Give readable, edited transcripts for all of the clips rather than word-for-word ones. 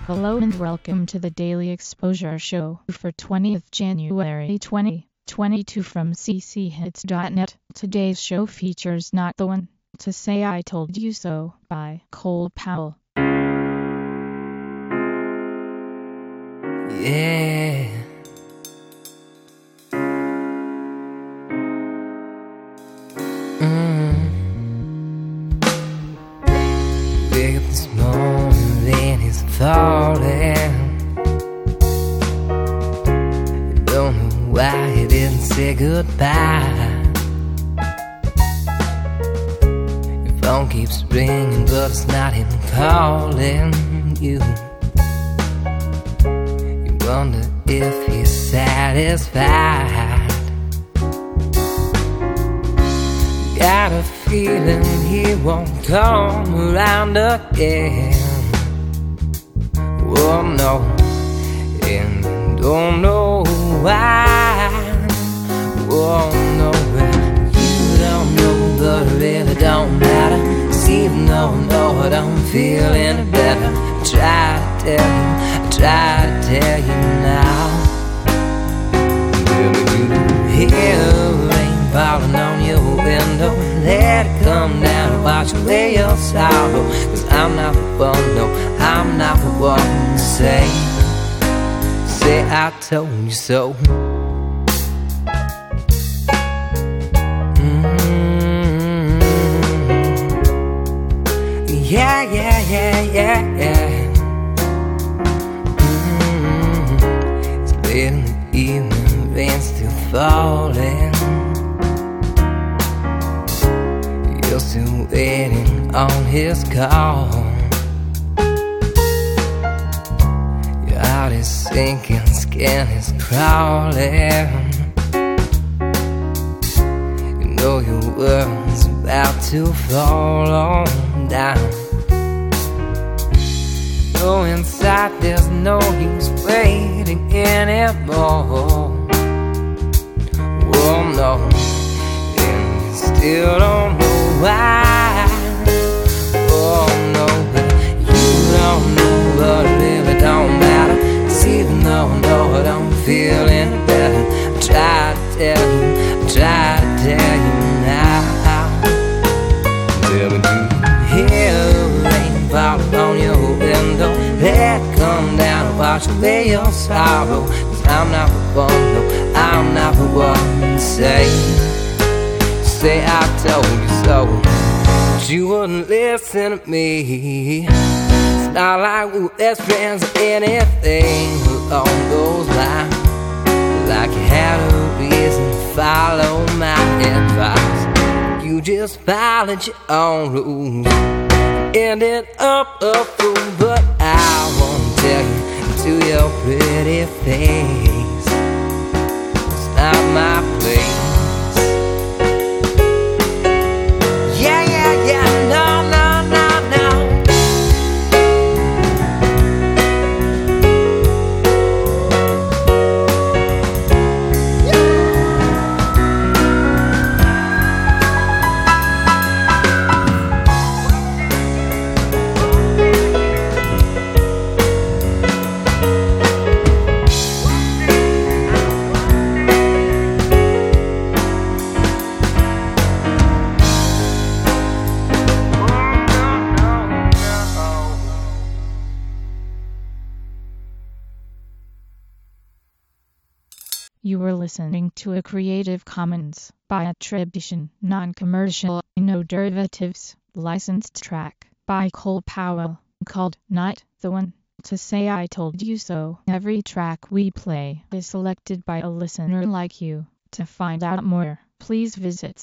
Hello and welcome to the Daily Exposure Show for 20th January 2022 from cchits.net. Today's show features Not the One to Say I Told You So by Cole Powell. Yeah. Wake up this morning, rain is falling. Don't know why you didn't say goodbye. Your phone keeps ringing, but it's not him calling you. You wonder if he's satisfied. Got a feeling he won't come around again. Oh no, and don't know why. Oh no, you don't know, but it really don't matter. 'Cause even though I know I don't feel any better, I try to tell you now. Will you hear the rain falling on your window? Let it come down and wash away your sorrow. 'Cause I'm not the one, no, I'm not the one to say I told you so. Yeah, yeah, yeah, yeah, yeah. It's late in the evening, rain's still falling. You're still waiting on his call. Your heart is sinking, skin is crawling. You know your world's about to fall on down. No, inside there's no use waiting anymore. Oh no, and you still don't know why. Oh no, but you don't know, but it really don't matter. 'Cause even though I know I don't feel any better, I try to tell you now. Will you hear the rain falling on your window? Let it come down and wash away your sorrow. 'Cause I'm not the one, no, I'm not the one to say I told you so. But you wouldn't listen to me. It's not like we were best friends or anything along those lines. Like you had a reason to follow my advice. You just followed your own rules, ended up a fool. But I wanna tell you to your pretty face, it's not my place. Yeah, yeah, yeah, no, no, no, no. You were listening to a Creative Commons by attribution, non-commercial, no derivatives, licensed track by Cole Powell, called Not the One to Say I Told You So. Every track we play is selected by a listener like you. To find out more, please visit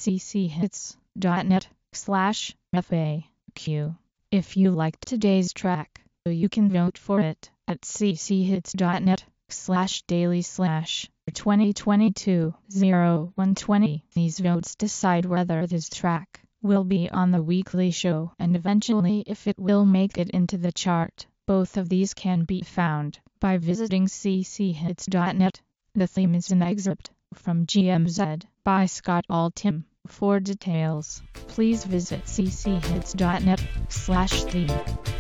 cchits.net/FAQ. If you liked today's track, you can vote for it at cchits.net/daily/2022-0120. These votes decide whether this track will be on the weekly show and eventually if it will make it into the chart. Both of these can be found by visiting cchits.net. The theme is an excerpt from GMZ by Scott Altham. For details, please visit cchits.net/theme.